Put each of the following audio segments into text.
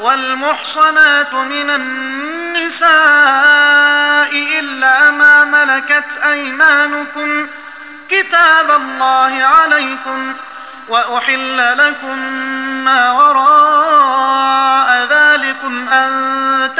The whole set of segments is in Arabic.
والمحصنات من النساء إلا ما ملكت أيمانكم كتاب الله عليكم، وأحل لكم ما وراء ذلكم أن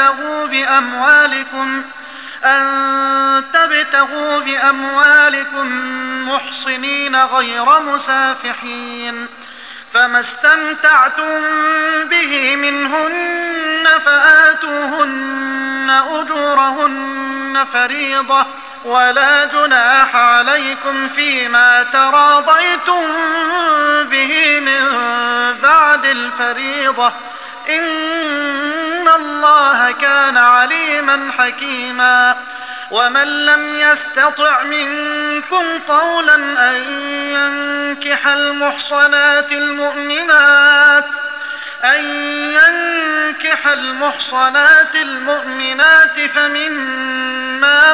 تبتغوا بأموالكم محصنين غير مسافحين، فما استمتعتم به منهن فآتوهن أجورهن فريضة، ولا جناح عليكم فيما تراضيتم به من بعد الفريضة، إن الله كان عليما حكيما. ومن لم يستطع منكم طولا أن ينكح المحصنات المؤمنات فمما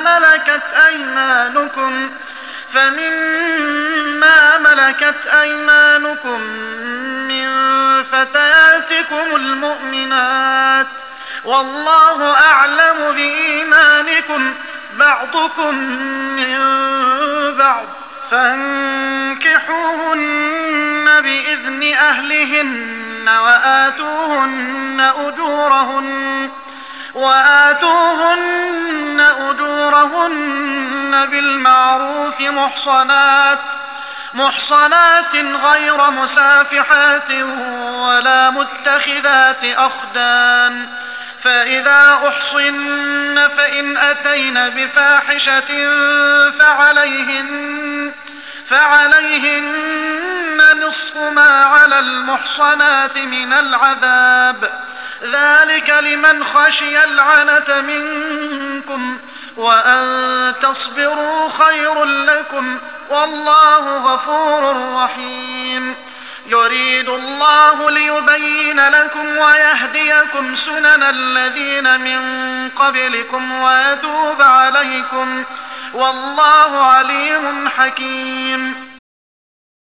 ملكت أيمانكم من فتياتكم المؤمنات، والله أعلم بإيمانكم بعضكم من بعض، فانكحوهن بإذن أهلهن وآتوهن أجورهن بالمعروف محصنات غير مسافحات ولا متخذات أخدان، فإذا أحصن فإن أتين بفاحشة فعليهن نصف ما على المحصنات من العذاب، ذلك لمن خشي العنة منكم، وأن تصبروا خير لكم، والله غفور رحيم. يريد الله ليبين لكم ويهديكم سنن الذين من قبلكم ويتوب عليكم، والله عليم حكيم.